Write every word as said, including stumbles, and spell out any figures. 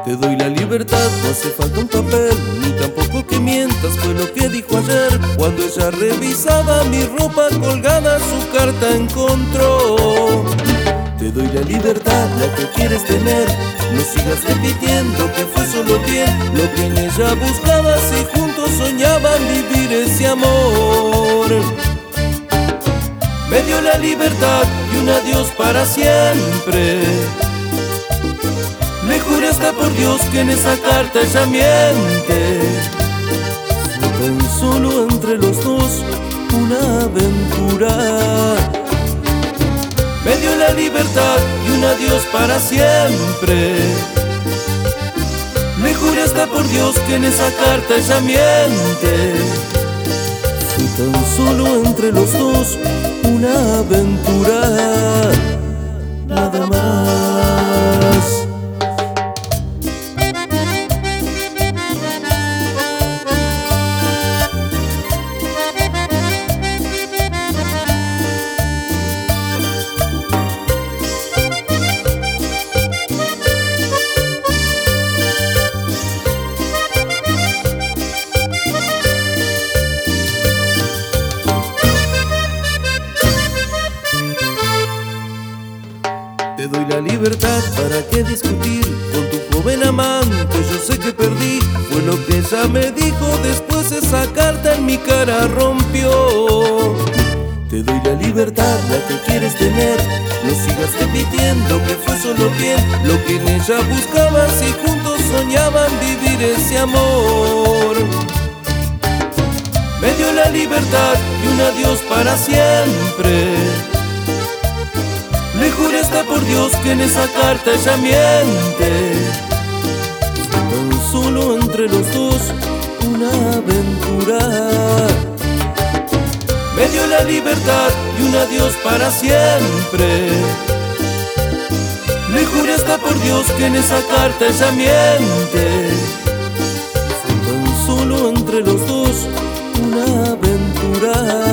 Te doy la libertad, no hace falta un papel, ni tampoco que mientas, fue lo que dijo ayer. Cuando ella revisaba mi ropa colgada, su carta encontró. Te doy la libertad, la que quieres tener, no sigas repitiendo que fue solo bien lo que en ella buscabas y juntos soñaban vivir ese amor. Me dio la libertad y un adiós para siempre. Le juré hasta por Dios que en esa carta ella miente. Fue tan solo entre los dos una aventura. Me dio la libertad y un adiós para siempre. Le juré hasta por Dios que en esa carta ella miente. Fue tan solo entre los dos una aventura, nada más. Te doy la libertad, ¿para qué discutir con tu joven amante? Yo sé que perdí, fue lo que ella me dijo. Después esa carta en mi cara rompió. Te doy la libertad, la que quieres tener, no sigas repitiendo que fue solo bien lo que en ella buscabas y juntos soñaban vivir ese amor. Me dio la libertad y un adiós para siempre. Le juré hasta por Dios que en esa carta ella miente. Fue tan solo entre los dos una aventura. Me dio la libertad y un adiós para siempre. Le juré hasta por Dios que en esa carta ella miente. Fue tan solo entre los dos una aventura.